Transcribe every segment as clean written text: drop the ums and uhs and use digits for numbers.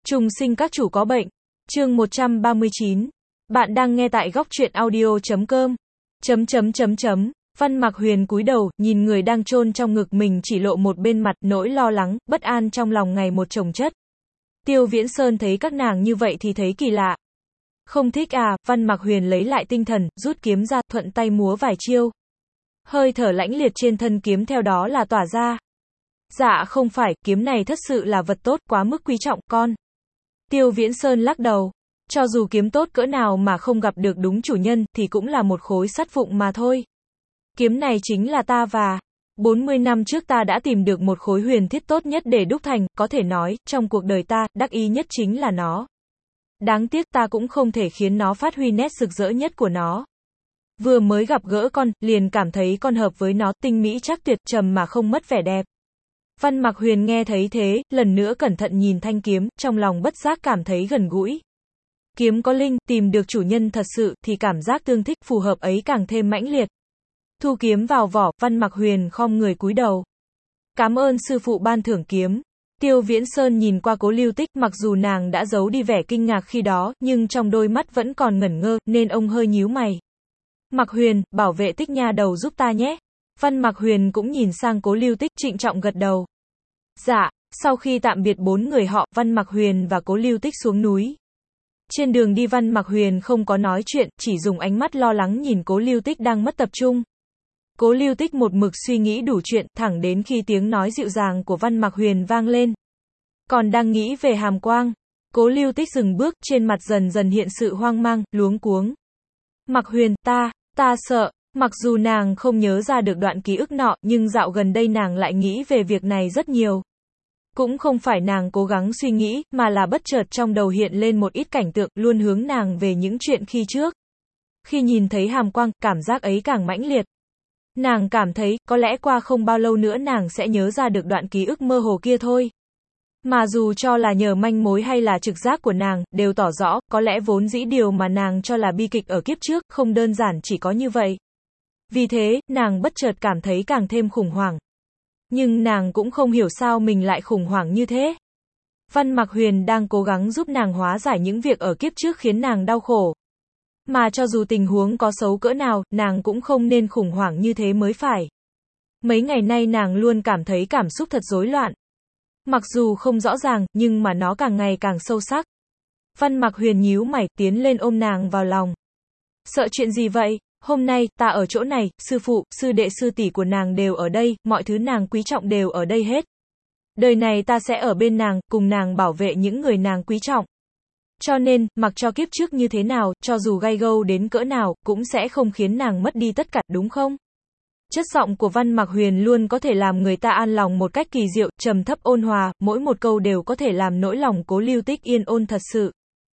Trùng sinh các chủ có bệnh. Chương 139. Bạn đang nghe tại góc truyện audio.com. Văn Mạc Huyền cúi đầu, nhìn người đang chôn trong ngực mình chỉ lộ một bên mặt, nỗi lo lắng, bất an trong lòng ngày một chồng chất. Tiêu Viễn Sơn thấy các nàng như vậy thì thấy kỳ lạ. Không thích à, Văn Mạc Huyền lấy lại tinh thần, rút kiếm ra, thuận tay múa vài chiêu. Hơi thở lãnh liệt trên thân kiếm theo đó là tỏa ra. Dạ không phải, kiếm này thật sự là vật tốt, quá mức quý trọng, con. Tiêu Viễn Sơn lắc đầu. Cho dù kiếm tốt cỡ nào mà không gặp được đúng chủ nhân, thì cũng là một khối sắt vụn mà thôi. Kiếm này chính là ta và 40 năm trước ta đã tìm được một khối huyền thiết tốt nhất để đúc thành, có thể nói, trong cuộc đời ta, đắc ý nhất chính là nó. Đáng tiếc ta cũng không thể khiến nó phát huy nét rực rỡ nhất của nó. Vừa mới gặp gỡ con, liền cảm thấy con hợp với nó, tinh mỹ chắc tuyệt, trầm mà không mất vẻ đẹp. Văn Mạc Huyền nghe thấy thế, lần nữa cẩn thận nhìn thanh kiếm, trong lòng bất giác cảm thấy gần gũi. Kiếm có linh, tìm được chủ nhân thật sự, thì cảm giác tương thích phù hợp ấy càng thêm mãnh liệt. Thu kiếm vào vỏ, Văn Mạc Huyền khom người cúi đầu. Cảm ơn sư phụ ban thưởng kiếm. Tiêu Viễn Sơn nhìn qua Cố Lưu Tích, mặc dù nàng đã giấu đi vẻ kinh ngạc khi đó, nhưng trong đôi mắt vẫn còn ngẩn ngơ, nên ông hơi nhíu mày. Mạc Huyền, bảo vệ Tích nha đầu giúp ta nhé. Văn Mạc Huyền cũng nhìn sang Cố Lưu Tích, trịnh trọng gật đầu. Dạ, sau khi tạm biệt bốn người họ, Văn Mạc Huyền và Cố Lưu Tích xuống núi. Trên đường đi Văn Mạc Huyền không có nói chuyện, chỉ dùng ánh mắt lo lắng nhìn Cố Lưu Tích đang mất tập trung. Cố Lưu Tích một mực suy nghĩ đủ chuyện, thẳng đến khi tiếng nói dịu dàng của Văn Mạc Huyền vang lên. Còn đang nghĩ về Hàm Quang, Cố Lưu Tích dừng bước, trên mặt dần dần hiện sự hoang mang, luống cuống. Mạc Huyền, ta sợ. Mặc dù nàng không nhớ ra được đoạn ký ức nọ, nhưng dạo gần đây nàng lại nghĩ về việc này rất nhiều. Cũng không phải nàng cố gắng suy nghĩ, mà là bất chợt trong đầu hiện lên một ít cảnh tượng, luôn hướng nàng về những chuyện khi trước. Khi nhìn thấy Hàm Quang, cảm giác ấy càng mãnh liệt. Nàng cảm thấy, có lẽ qua không bao lâu nữa nàng sẽ nhớ ra được đoạn ký ức mơ hồ kia thôi. Mà dù cho là nhờ manh mối hay là trực giác của nàng, đều tỏ rõ, có lẽ vốn dĩ điều mà nàng cho là bi kịch ở kiếp trước, không đơn giản chỉ có như vậy. Vì thế, nàng bất chợt cảm thấy càng thêm khủng hoảng. Nhưng nàng cũng không hiểu sao mình lại khủng hoảng như thế. Văn Mạc Huyền đang cố gắng giúp nàng hóa giải những việc ở kiếp trước khiến nàng đau khổ. Mà cho dù tình huống có xấu cỡ nào, nàng cũng không nên khủng hoảng như thế mới phải. Mấy ngày nay nàng luôn cảm thấy cảm xúc thật rối loạn. Mặc dù không rõ ràng, nhưng mà nó càng ngày càng sâu sắc. Văn Mạc Huyền nhíu mày, tiến lên ôm nàng vào lòng. Sợ chuyện gì vậy? Hôm nay, ta ở chỗ này, sư phụ, sư đệ sư tỷ của nàng đều ở đây, mọi thứ nàng quý trọng đều ở đây hết. Đời này ta sẽ ở bên nàng, cùng nàng bảo vệ những người nàng quý trọng. Cho nên, mặc cho kiếp trước như thế nào, cho dù gay gâu đến cỡ nào, cũng sẽ không khiến nàng mất đi tất cả, đúng không? Chất giọng của Văn Mạc Huyền luôn có thể làm người ta an lòng một cách kỳ diệu, trầm thấp ôn hòa, mỗi một câu đều có thể làm nỗi lòng Cố Lưu Tích yên ổn thật sự.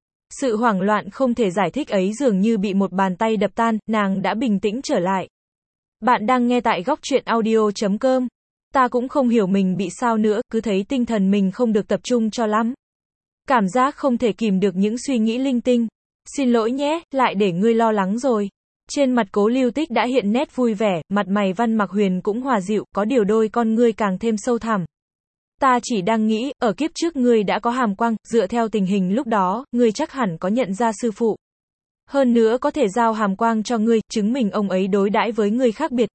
Sự hoảng loạn không thể giải thích ấy dường như bị một bàn tay đập tan, nàng đã bình tĩnh trở lại. Bạn đang nghe tại góc truyện audio.com. Ta cũng không hiểu mình bị sao nữa, cứ thấy tinh thần mình không được tập trung cho lắm. Cảm giác không thể kìm được những suy nghĩ linh tinh. Xin lỗi nhé, lại để ngươi lo lắng rồi. Trên mặt Cố Lưu Tích đã hiện nét vui vẻ, mặt mày Văn Mạc Huyền cũng hòa dịu, có điều đôi con ngươi càng thêm sâu thẳm. Ta chỉ đang nghĩ, ở kiếp trước ngươi đã có Hàm Quang, dựa theo tình hình lúc đó, ngươi chắc hẳn có nhận ra sư phụ. Hơn nữa có thể giao Hàm Quang cho ngươi, chứng minh ông ấy đối đãi với ngươi khác biệt,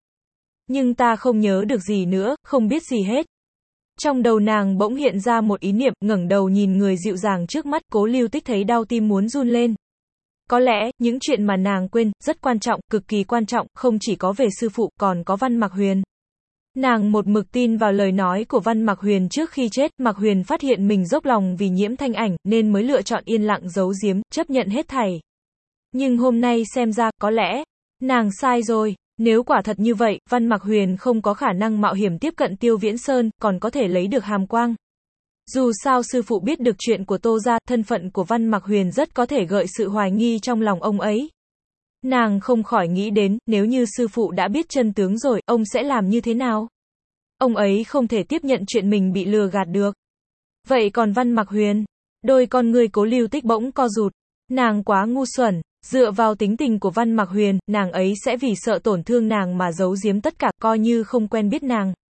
nhưng ta không nhớ được gì nữa, không biết gì hết. Trong đầu nàng bỗng hiện ra một ý niệm, ngẩng đầu nhìn người dịu dàng trước mắt, Cố Lưu Tích thấy đau tim muốn run lên. Có lẽ, những chuyện mà nàng quên, rất quan trọng, cực kỳ quan trọng, không chỉ có về sư phụ, còn có Văn Mạc Huyền. Nàng một mực tin vào lời nói của Văn Mạc Huyền trước khi chết, Mạc Huyền phát hiện mình dốc lòng vì Nhiễm Thanh Ảnh, nên mới lựa chọn yên lặng giấu giếm, chấp nhận hết thảy. Nhưng hôm nay xem ra, có lẽ, nàng sai rồi. Nếu quả thật như vậy, Văn Mạc Huyền không có khả năng mạo hiểm tiếp cận Tiêu Viễn Sơn, còn có thể lấy được Hàm Quang. Dù sao sư phụ biết được chuyện của Tô gia, thân phận của Văn Mạc Huyền rất có thể gợi sự hoài nghi trong lòng ông ấy. Nàng không khỏi nghĩ đến, nếu như sư phụ đã biết chân tướng rồi, ông sẽ làm như thế nào? Ông ấy không thể tiếp nhận chuyện mình bị lừa gạt được. Vậy còn Văn Mạc Huyền? Đôi con ngươi Cố Lưu Tích bỗng co rụt. Nàng quá ngu xuẩn. Dựa vào tính tình của Văn Mạc Huyền, nàng ấy sẽ vì sợ tổn thương nàng mà giấu giếm tất cả, coi như không quen biết nàng.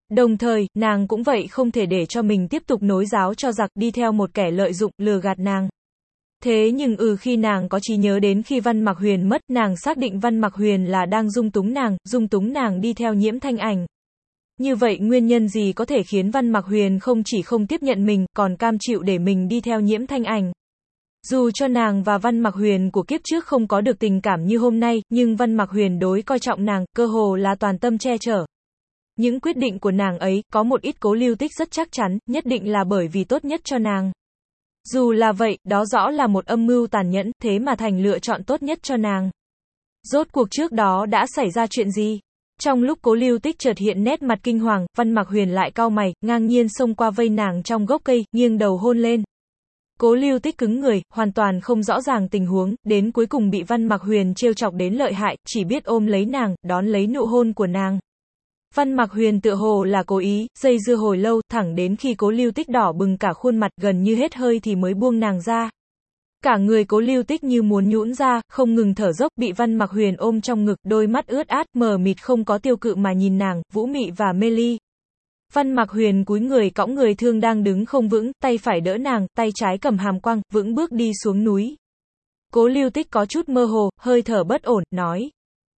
Đồng thời, nàng cũng vậy không thể để cho mình tiếp tục nối giáo cho giặc đi theo một kẻ lợi dụng, lừa gạt nàng. Thế nhưng khi nàng có trí nhớ đến khi Văn Mặc Huyền mất, nàng xác định Văn Mặc Huyền là đang dung túng nàng đi theo Nhiễm Thanh Ảnh. Như vậy nguyên nhân gì có thể khiến Văn Mặc Huyền không chỉ không tiếp nhận mình, còn cam chịu để mình đi theo Nhiễm Thanh Ảnh? Dù cho nàng và Văn Mặc Huyền của kiếp trước không có được tình cảm như hôm nay, nhưng Văn Mặc Huyền đối coi trọng nàng, cơ hồ là toàn tâm che chở. Những quyết định của nàng ấy, có một ít Cố Lưu Tích rất chắc chắn, nhất định là bởi vì tốt nhất cho nàng. Dù là vậy, đó rõ là một âm mưu tàn nhẫn, thế mà thành lựa chọn tốt nhất cho nàng. Rốt cuộc trước đó đã xảy ra chuyện gì? Trong lúc Cố Lưu Tích chợt hiện nét mặt kinh hoàng, Văn Mặc Huyền lại cau mày, ngang nhiên xông qua vây nàng trong gốc cây, nghiêng đầu hôn lên. Cố Lưu Tích cứng người, hoàn toàn không rõ ràng tình huống, đến cuối cùng bị Văn Mặc Huyền trêu chọc đến lợi hại, chỉ biết ôm lấy nàng, đón lấy nụ hôn của nàng. Văn Mặc Huyền tựa hồ là cố ý, dây dưa hồi lâu, thẳng đến khi Cố Lưu Tích đỏ bừng cả khuôn mặt, gần như hết hơi thì mới buông nàng ra. Cả người Cố Lưu Tích như muốn nhũn ra, không ngừng thở dốc, bị Văn Mặc Huyền ôm trong ngực, đôi mắt ướt át, mờ mịt không có tiêu cự mà nhìn nàng, vũ mị và mê ly. Văn Mặc Huyền cúi người cõng người thương đang đứng không vững, tay phải đỡ nàng, tay trái cầm hàm quang, vững bước đi xuống núi. Cố Lưu Tích có chút mơ hồ, hơi thở bất ổn, nói.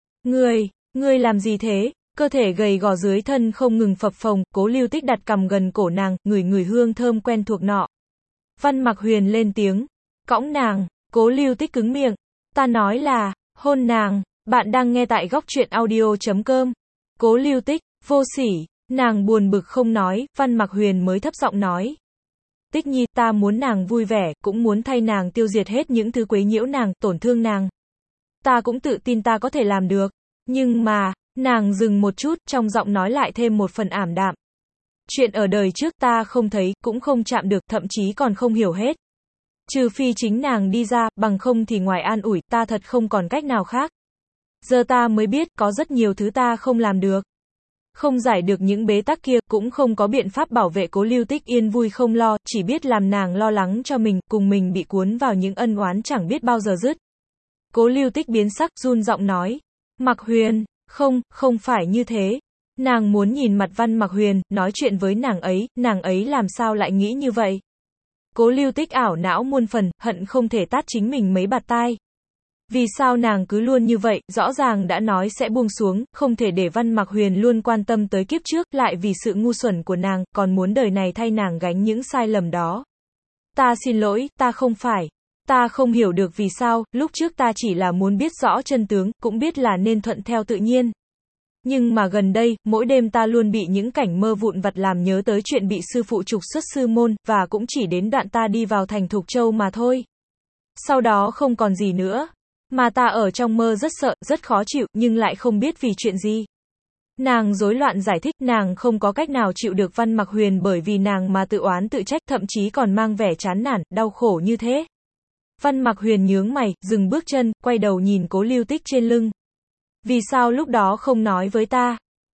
Ngươi làm gì thế? Cơ thể gầy gò dưới thân không ngừng phập phồng, Cố Lưu Tích đặt cằm gần cổ nàng, ngửi hương thơm quen thuộc nọ. Văn Mặc Huyền lên tiếng. Cõng nàng. Cố Lưu Tích cứng miệng. Ta nói là, hôn nàng. Bạn đang nghe tại góc truyện audio.com. Cố Lưu Tích, vô sỉ. Nàng buồn bực không nói, Văn Mặc Huyền mới thấp giọng nói. Tích Nhi, ta muốn nàng vui vẻ, cũng muốn thay nàng tiêu diệt hết những thứ quấy nhiễu nàng, tổn thương nàng. Ta cũng tự tin ta có thể làm được. Nhưng mà, nàng dừng một chút, trong giọng nói lại thêm một phần ảm đạm. Chuyện ở đời trước ta không thấy, cũng không chạm được, thậm chí còn không hiểu hết. Trừ phi chính nàng đi ra, bằng không thì ngoài an ủi, ta thật không còn cách nào khác. Giờ ta mới biết, có rất nhiều thứ ta không làm được. Không giải được những bế tắc kia, cũng không có biện pháp bảo vệ Cố Lưu Tích yên vui không lo, chỉ biết làm nàng lo lắng cho mình, cùng mình bị cuốn vào những ân oán chẳng biết bao giờ dứt. Cố Lưu Tích biến sắc, run giọng nói. Mặc Huyền, không phải như thế. Nàng muốn nhìn mặt Văn Mặc Huyền, nói chuyện với nàng ấy làm sao lại nghĩ như vậy. Cố Lưu Tích ảo não muôn phần, hận không thể tát chính mình mấy bạt tai. Vì sao nàng cứ luôn như vậy, rõ ràng đã nói sẽ buông xuống, không thể để Văn Mặc Huyền luôn quan tâm tới kiếp trước, lại vì sự ngu xuẩn của nàng, còn muốn đời này thay nàng gánh những sai lầm đó. Ta xin lỗi, ta không phải. Ta không hiểu được vì sao, lúc trước ta chỉ là muốn biết rõ chân tướng, cũng biết là nên thuận theo tự nhiên. Nhưng mà gần đây, mỗi đêm ta luôn bị những cảnh mơ vụn vặt làm nhớ tới chuyện bị sư phụ trục xuất sư môn, và cũng chỉ đến đoạn ta đi vào thành Thục Châu mà thôi. Sau đó không còn gì nữa. Mà ta ở trong mơ rất sợ, rất khó chịu, nhưng lại không biết vì chuyện gì. Nàng rối loạn giải thích, nàng không có cách nào chịu được Văn Mặc Huyền bởi vì nàng mà tự oán tự trách, thậm chí còn mang vẻ chán nản, đau khổ như thế. Văn Mặc Huyền nhướng mày, dừng bước chân, quay đầu nhìn Cố Lưu Tích trên lưng. Vì sao lúc đó không nói với ta?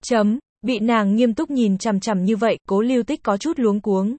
Bị nàng nghiêm túc nhìn chằm chằm như vậy, Cố Lưu Tích có chút luống cuống.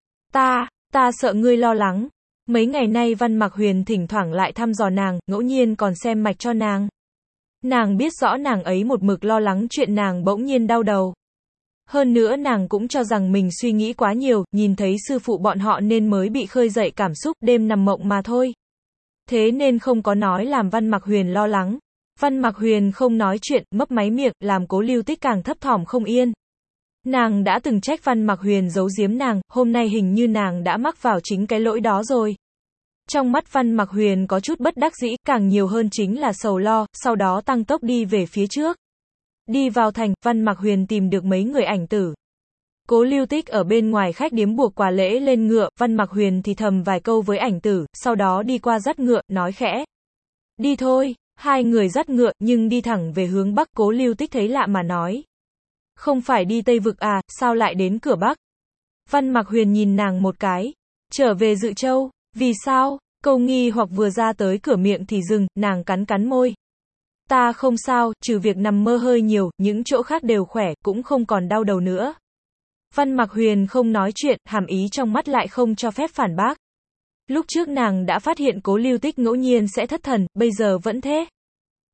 Ta sợ ngươi lo lắng. Mấy ngày nay Văn Mặc Huyền thỉnh thoảng lại thăm dò nàng, ngẫu nhiên còn xem mạch cho nàng. Nàng biết rõ nàng ấy một mực lo lắng chuyện nàng bỗng nhiên đau đầu. Hơn nữa nàng cũng cho rằng mình suy nghĩ quá nhiều, nhìn thấy sư phụ bọn họ nên mới bị khơi dậy cảm xúc, đêm nằm mộng mà thôi. Thế nên không có nói làm Văn Mặc Huyền lo lắng. Văn Mặc Huyền không nói chuyện, mấp máy miệng, làm Cố Lưu Tích càng thấp thỏm không yên. Nàng đã từng trách Văn Mặc Huyền giấu giếm nàng, hôm nay hình như nàng đã mắc vào chính cái lỗi đó rồi. Trong mắt Văn Mặc Huyền có chút bất đắc dĩ, càng nhiều hơn chính là sầu lo, sau đó tăng tốc đi về phía trước. Đi vào thành, Văn Mặc Huyền tìm được mấy người ảnh tử. Cố Lưu Tích ở bên ngoài khách điếm buộc quà lễ lên ngựa, Văn Mặc Huyền thì thầm vài câu với ảnh tử, sau đó đi qua dắt ngựa, nói khẽ. Đi thôi, hai người dắt ngựa, nhưng đi thẳng về hướng Bắc. Cố Lưu Tích thấy lạ mà nói. Không phải đi Tây Vực à, sao lại đến cửa Bắc? Văn Mặc Huyền nhìn nàng một cái. Trở về Dự Châu, vì sao? Câu nghi hoặc vừa ra tới cửa miệng thì dừng, nàng cắn môi. Ta không sao, trừ việc nằm mơ hơi nhiều, những chỗ khác đều khỏe, cũng không còn đau đầu nữa. Văn Mặc Huyền không nói chuyện, hàm ý trong mắt lại không cho phép phản bác. Lúc trước nàng đã phát hiện Cố Lưu Tích ngẫu nhiên sẽ thất thần, bây giờ vẫn thế.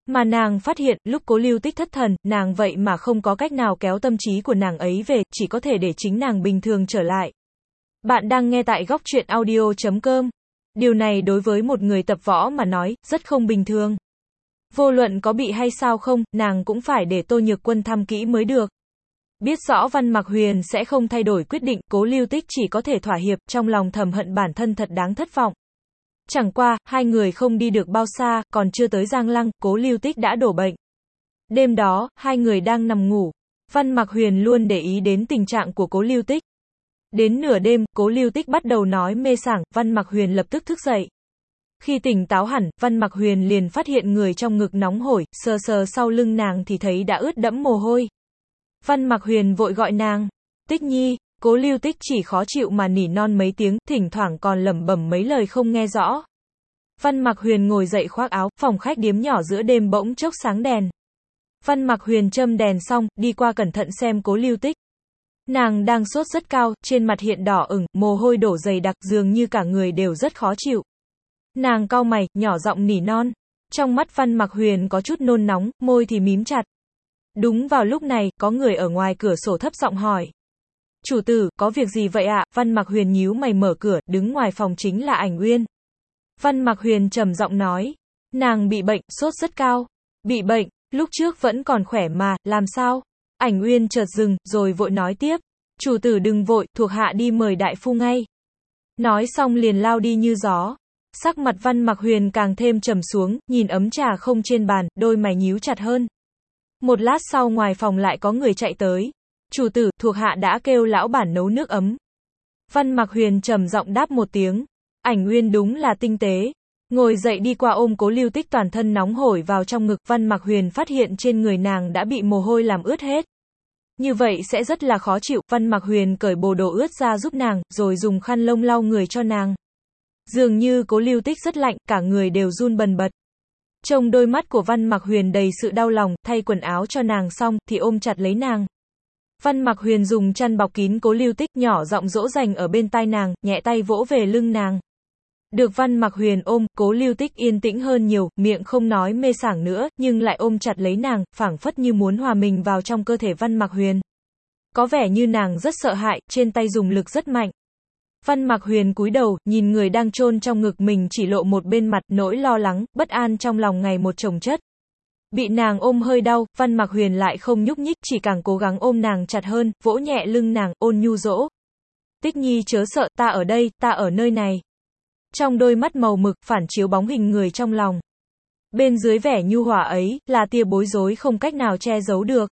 Mà nàng phát hiện, lúc Cố Lưu Tích thất thần, nàng vậy mà không có cách nào kéo tâm trí của nàng ấy về, chỉ có thể để chính nàng bình thường trở lại. Bạn đang nghe tại góc truyện audio.com. Điều này đối với một người tập võ mà nói, rất không bình thường. Vô luận có bị hay sao không, nàng cũng phải để Tô Nhược Quân thăm kỹ mới được. Biết rõ Văn Mặc Huyền sẽ không thay đổi quyết định, Cố Lưu Tích chỉ có thể thỏa hiệp, trong lòng thầm hận bản thân thật đáng thất vọng. Chẳng qua, hai người không đi được bao xa, còn chưa tới Giang Lăng, Cố Lưu Tích đã đổ bệnh. Đêm đó, hai người đang nằm ngủ. Văn Mặc Huyền luôn để ý đến tình trạng của Cố Lưu Tích. Đến nửa đêm, Cố Lưu Tích bắt đầu nói mê sảng, Văn Mặc Huyền lập tức thức dậy. Khi tỉnh táo hẳn, Văn Mặc Huyền liền phát hiện người trong ngực nóng hổi, sờ sờ sau lưng nàng thì thấy đã ướt đẫm mồ hôi. Văn Mặc Huyền vội gọi nàng, Tích Nhi. Cố Lưu Tích chỉ khó chịu mà nỉ non mấy tiếng, thỉnh thoảng còn lẩm bẩm mấy lời không nghe rõ. Văn Mặc Huyền ngồi dậy khoác áo, phòng khách điếm nhỏ giữa đêm bỗng chốc sáng đèn. Văn Mặc Huyền châm đèn xong, đi qua cẩn thận xem Cố Lưu Tích. Nàng đang sốt rất cao, trên mặt hiện đỏ ửng, mồ hôi đổ dày đặc, dường như cả người đều rất khó chịu. Nàng cau mày, nhỏ giọng nỉ non. Trong mắt Văn Mặc Huyền có chút nôn nóng, môi thì mím chặt. Đúng vào lúc này, có người ở ngoài cửa sổ thấp giọng hỏi. Chủ tử, có việc gì vậy ạ? Văn Mặc Huyền nhíu mày mở cửa, đứng ngoài phòng chính là Ảnh Uyên. Văn Mặc Huyền trầm giọng nói. Nàng bị bệnh, sốt rất cao. Bị bệnh, lúc trước vẫn còn khỏe mà, làm sao? Ảnh Uyên chợt dừng, rồi vội nói tiếp. Chủ tử đừng vội, thuộc hạ đi mời đại phu ngay. Nói xong liền lao đi như gió. Sắc mặt Văn Mặc Huyền càng thêm trầm xuống, nhìn ấm trà không trên bàn, đôi mày nhíu chặt hơn. Một lát sau ngoài phòng lại có người chạy tới. Chủ tử, thuộc hạ đã kêu lão bản nấu nước ấm. Văn Mặc Huyền trầm giọng đáp một tiếng. Ảnh Uyên đúng là tinh tế. Ngồi dậy đi qua ôm Cố Lưu Tích toàn thân nóng hổi vào trong ngực. Văn Mặc Huyền phát hiện trên người nàng đã bị mồ hôi làm ướt hết. Như vậy sẽ rất là khó chịu. Văn Mặc Huyền cởi bộ đồ ướt ra giúp nàng, rồi dùng khăn lông lau người cho nàng. Dường như Cố Lưu Tích rất lạnh, cả người đều run bần bật. Trông đôi mắt của Văn Mặc Huyền đầy sự đau lòng, thay quần áo cho nàng xong, thì ôm chặt lấy nàng. Văn Mặc Huyền dùng chăn bọc kín Cố Lưu Tích, nhỏ giọng dỗ dành ở bên tai nàng, nhẹ tay vỗ về lưng nàng. Được Văn Mặc Huyền ôm, Cố Lưu Tích yên tĩnh hơn nhiều, miệng không nói mê sảng nữa, nhưng lại ôm chặt lấy nàng, phảng phất như muốn hòa mình vào trong cơ thể Văn Mặc Huyền. Có vẻ như nàng rất sợ hãi, trên tay dùng lực rất mạnh. Văn Mặc Huyền cúi đầu, nhìn người đang chôn trong ngực mình chỉ lộ một bên mặt, nỗi lo lắng, bất an trong lòng ngày một chồng chất. Bị nàng ôm hơi đau, Văn Mặc Huyền lại không nhúc nhích, chỉ càng cố gắng ôm nàng chặt hơn, vỗ nhẹ lưng nàng, ôn nhu dỗ. Tích Nhi chớ sợ, ta ở đây, ta ở nơi này. Trong đôi mắt màu mực, phản chiếu bóng hình người trong lòng. Bên dưới vẻ nhu hòa ấy, là tia bối rối không cách nào che giấu được.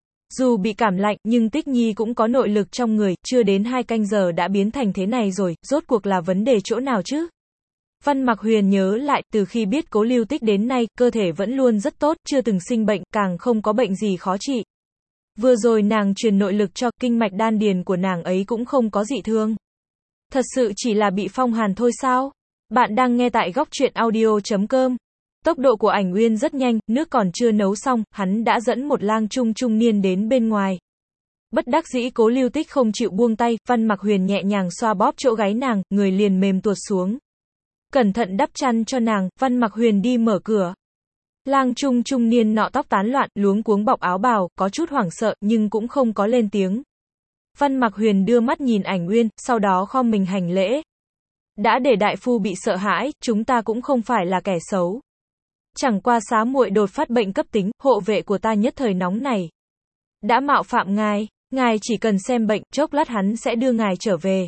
Dù bị cảm lạnh, nhưng Tích Nhi cũng có nội lực trong người, chưa đến 2 canh giờ đã biến thành thế này rồi, rốt cuộc là vấn đề chỗ nào chứ? Văn Mặc Huyền nhớ lại, từ khi biết Cố Lưu Tích đến nay, cơ thể vẫn luôn rất tốt, chưa từng sinh bệnh, càng không có bệnh gì khó trị. Vừa rồi nàng truyền nội lực cho, kinh mạch đan điền của nàng ấy cũng không có dị thương. Thật sự chỉ là bị phong hàn thôi sao? Bạn đang nghe tại góc truyện audio.com. Tốc độ của Ảnh Uyên rất nhanh, nước còn chưa nấu xong, hắn đã dẫn một lang trung trung niên đến bên ngoài. Bất đắc dĩ Cố Lưu Tích không chịu buông tay, Văn Mặc Huyền nhẹ nhàng xoa bóp chỗ gáy nàng, người liền mềm tuột xuống. Cẩn thận đắp chăn cho nàng, Văn Mặc Huyền đi mở cửa. Lang trung trung niên nọ tóc tán loạn, luống cuống bọc áo bào, có chút hoảng sợ, nhưng cũng không có lên tiếng. Văn Mặc Huyền đưa mắt nhìn Ảnh Uyên, sau đó khom mình hành lễ. Đã để đại phu bị sợ hãi, chúng ta cũng không phải là kẻ xấu. Chẳng qua xá muội đột phát bệnh cấp tính, hộ vệ của ta nhất thời nóng này. Đã mạo phạm ngài chỉ cần xem bệnh, chốc lát hắn sẽ đưa ngài trở về.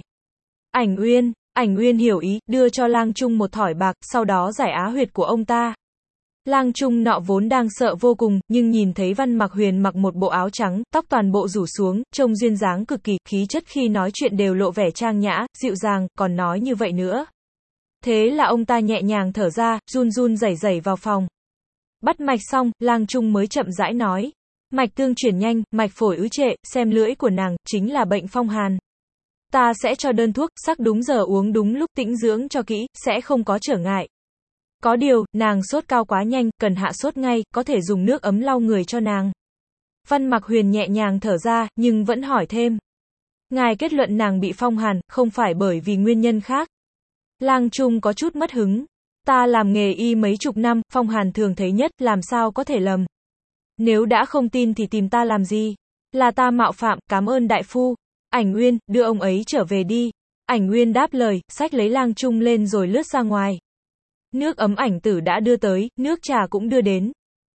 Ảnh Uyên hiểu ý, đưa cho lang trung một thỏi bạc, sau đó giải á huyệt của ông ta. Lang trung nọ vốn đang sợ vô cùng, nhưng nhìn thấy Văn Mặc Huyền mặc một bộ áo trắng, tóc toàn bộ rủ xuống, trông duyên dáng cực kỳ, khí chất khi nói chuyện đều lộ vẻ trang nhã, dịu dàng, còn nói như vậy nữa. Thế là ông ta nhẹ nhàng thở ra, run run rẩy rẩy vào phòng. Bắt mạch xong, lang trung mới chậm rãi nói. Mạch tương chuyển nhanh, mạch phổi ứ trệ, xem lưỡi của nàng, chính là bệnh phong hàn. Ta sẽ cho đơn thuốc, sắc đúng giờ uống đúng lúc, tĩnh dưỡng cho kỹ, sẽ không có trở ngại. Có điều, nàng sốt cao quá nhanh, cần hạ sốt ngay, có thể dùng nước ấm lau người cho nàng. Văn Mặc Huyền nhẹ nhàng thở ra, nhưng vẫn hỏi thêm. Ngài kết luận nàng bị phong hàn, không phải bởi vì nguyên nhân khác. Lang Trung có chút mất hứng. Ta làm nghề y mấy chục năm, Phong Hàn thường thấy nhất, làm sao có thể lầm. Nếu đã không tin thì tìm ta làm gì? Là ta mạo phạm, cảm ơn đại phu. Ảnh Uyên, đưa ông ấy trở về đi. Ảnh Uyên đáp lời, xách lấy lang chung lên rồi lướt ra ngoài. Nước ấm Ảnh Tử đã đưa tới, nước trà cũng đưa đến.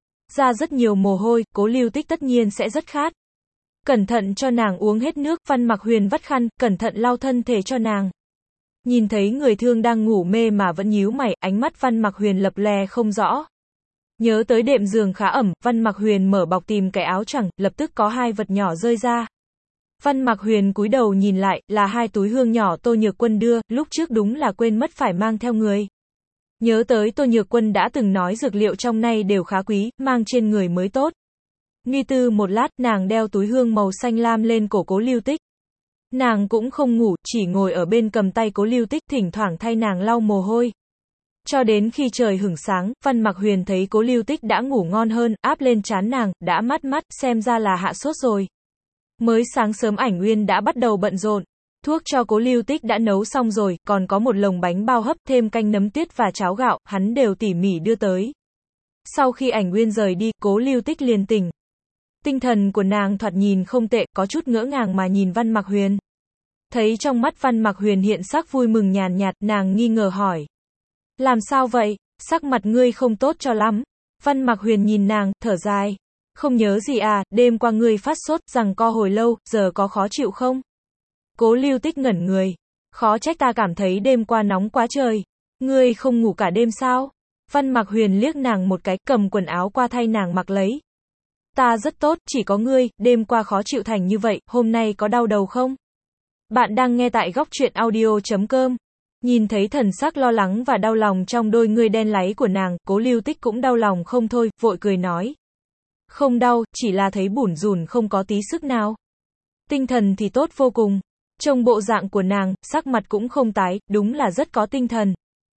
Ra rất nhiều mồ hôi, Cố Lưu Tích tất nhiên sẽ rất khát. Cẩn thận cho nàng uống hết nước, Văn Mặc Huyền vắt khăn, cẩn thận lau thân thể cho nàng. Nhìn thấy người thương đang ngủ mê mà vẫn nhíu mày, ánh mắt Văn Mặc Huyền lập lè không rõ. Nhớ tới đệm giường khá ẩm, Văn Mặc Huyền mở bọc tìm cái áo choàng, lập tức có hai vật nhỏ rơi ra. Văn Mặc Huyền cúi đầu nhìn lại, là hai túi hương nhỏ Tô Nhược Quân đưa, lúc trước đúng là quên mất phải mang theo người. Nhớ tới Tô Nhược Quân đã từng nói dược liệu trong này đều khá quý, mang trên người mới tốt. Nghi tư một lát, nàng đeo túi hương màu xanh lam lên cổ Cố Lưu Tích. Nàng cũng không ngủ, chỉ ngồi ở bên cầm tay Cố Lưu Tích, thỉnh thoảng thay nàng lau mồ hôi. Cho đến khi trời hửng sáng, Văn Mặc Huyền thấy Cố Lưu Tích đã ngủ ngon hơn, áp lên trán nàng, đã mát mắt, xem ra là hạ sốt rồi. Mới sáng sớm Ảnh Uyên đã bắt đầu bận rộn. Thuốc cho Cố Lưu Tích đã nấu xong rồi, còn có một lồng bánh bao hấp, thêm canh nấm tuyết và cháo gạo, hắn đều tỉ mỉ đưa tới. Sau khi Ảnh Uyên rời đi, Cố Lưu Tích liền tỉnh. Tinh thần của nàng thoạt nhìn không tệ, có chút ngỡ ngàng mà nhìn Văn Mặc Huyền. Thấy trong mắt Văn Mặc Huyền hiện sắc vui mừng nhàn nhạt, nàng nghi ngờ hỏi. Làm sao vậy, sắc mặt ngươi không tốt cho lắm. Văn Mặc Huyền nhìn nàng, thở dài. Không nhớ gì à, đêm qua ngươi phát sốt, giằng co hồi lâu, giờ có khó chịu không? Cố Lưu Tích ngẩn người. Khó trách ta cảm thấy đêm qua nóng quá trời. Ngươi không ngủ cả đêm sao? Văn Mặc Huyền liếc nàng một cái, cầm quần áo qua thay nàng mặc lấy. Ta rất tốt, chỉ có ngươi, đêm qua khó chịu thành như vậy, hôm nay có đau đầu không? Bạn đang nghe tại góc truyện audio.com. Nhìn thấy thần sắc lo lắng và đau lòng trong đôi ngươi đen láy của nàng, Cố Lưu Tích cũng đau lòng không thôi, vội cười nói. Không đau, chỉ là thấy bủn rủn không có tí sức nào. Tinh thần thì tốt vô cùng. Trông bộ dạng của nàng, sắc mặt cũng không tái, đúng là rất có tinh thần.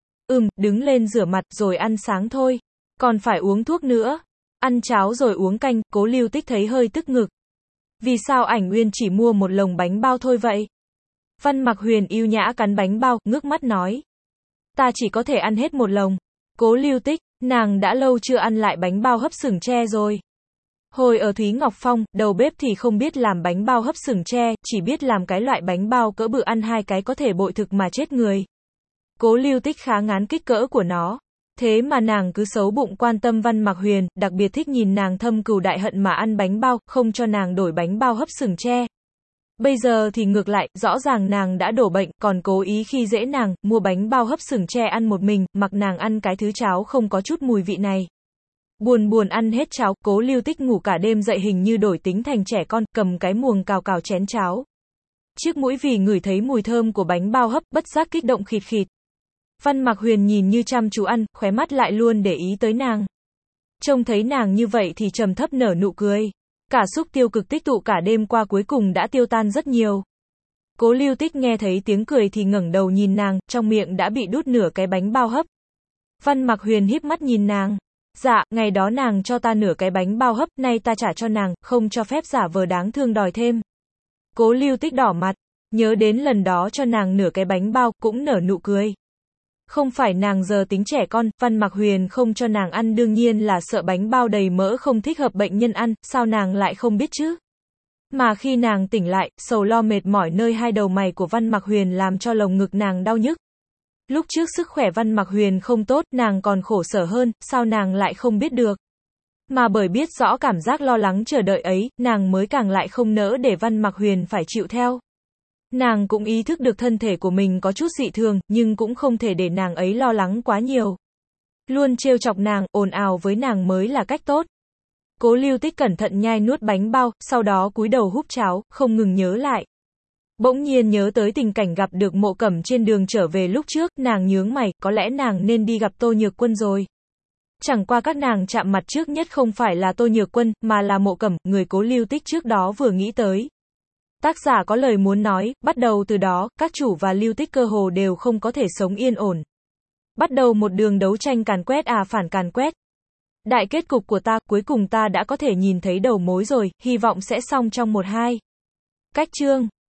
Đứng lên rửa mặt rồi ăn sáng thôi. Còn phải uống thuốc nữa. Ăn cháo rồi uống canh, Cố Lưu Tích thấy hơi tức ngực. Vì sao Ảnh Uyên chỉ mua một lồng bánh bao thôi vậy? Văn Mặc Huyền yêu nhã cắn bánh bao, ngước mắt nói. Ta chỉ có thể ăn hết một lồng. Cố Lưu Tích, nàng đã lâu chưa ăn lại bánh bao hấp sừng tre rồi. Hồi ở Thúy Ngọc Phong, đầu bếp thì không biết làm bánh bao hấp sừng tre, chỉ biết làm cái loại bánh bao cỡ bự ăn hai cái có thể bội thực mà chết người. Cố Lưu Tích khá ngán kích cỡ của nó. Thế mà nàng cứ xấu bụng quan tâm Văn Mặc Huyền, đặc biệt thích nhìn nàng thâm cừu đại hận mà ăn bánh bao, không cho nàng đổi bánh bao hấp sừng tre. Bây giờ thì ngược lại, rõ ràng nàng đã đổ bệnh, còn cố ý khi dễ nàng, mua bánh bao hấp sừng tre ăn một mình, mặc nàng ăn cái thứ cháo không có chút mùi vị này. Buồn ăn hết cháo, Cố Lưu Tích ngủ cả đêm dậy hình như đổi tính thành trẻ con, cầm cái muồng cào cào chén cháo. Chiếc mũi vì ngửi thấy mùi thơm của bánh bao hấp, bất giác kích động khịt khịt. Văn Mặc Huyền nhìn như chăm chú ăn, khóe mắt lại luôn để ý tới nàng. Trông thấy nàng như vậy thì trầm thấp nở nụ cười. Cả xúc tiêu cực tích tụ cả đêm qua cuối cùng đã tiêu tan rất nhiều. Cố Lưu Tích nghe thấy tiếng cười thì ngẩng đầu nhìn nàng, trong miệng đã bị đút nửa cái bánh bao hấp. Văn Mặc Huyền híp mắt nhìn nàng. Dạ, ngày đó nàng cho ta nửa cái bánh bao hấp, nay ta trả cho nàng, không cho phép giả vờ đáng thương đòi thêm. Cố Lưu Tích đỏ mặt, nhớ đến lần đó cho nàng nửa cái bánh bao, cũng nở nụ cười. Không phải nàng giờ tính trẻ con, Văn Mặc Huyền không cho nàng ăn đương nhiên là sợ bánh bao đầy mỡ không thích hợp bệnh nhân ăn, sao nàng lại không biết chứ? Mà khi nàng tỉnh lại, sầu lo mệt mỏi nơi hai đầu mày của Văn Mặc Huyền làm cho lồng ngực nàng đau nhức. Lúc trước sức khỏe Văn Mặc Huyền không tốt, nàng còn khổ sở hơn, sao nàng lại không biết được? Mà bởi biết rõ cảm giác lo lắng chờ đợi ấy, nàng mới càng lại không nỡ để Văn Mặc Huyền phải chịu theo. Nàng cũng ý thức được thân thể của mình có chút dị thường, nhưng cũng không thể để nàng ấy lo lắng quá nhiều. Luôn trêu chọc nàng, ồn ào với nàng mới là cách tốt. Cố Lưu Tích cẩn thận nhai nuốt bánh bao, sau đó cúi đầu húp cháo, không ngừng nhớ lại. Bỗng nhiên nhớ tới tình cảnh gặp được Mộ Cẩm trên đường trở về lúc trước, nàng nhướng mày, có lẽ nàng nên đi gặp Tô Nhược Quân rồi. Chẳng qua các nàng chạm mặt trước nhất không phải là Tô Nhược Quân, mà là Mộ Cẩm, người Cố Lưu Tích trước đó vừa nghĩ tới. Tác giả có lời muốn nói, bắt đầu từ đó, các chủ và Lưu Tích cơ hồ đều không có thể sống yên ổn. Bắt đầu một đường đấu tranh càn quét phản càn quét. Đại kết cục của ta, cuối cùng ta đã có thể nhìn thấy đầu mối rồi, hy vọng sẽ xong trong 1-2 cách chương.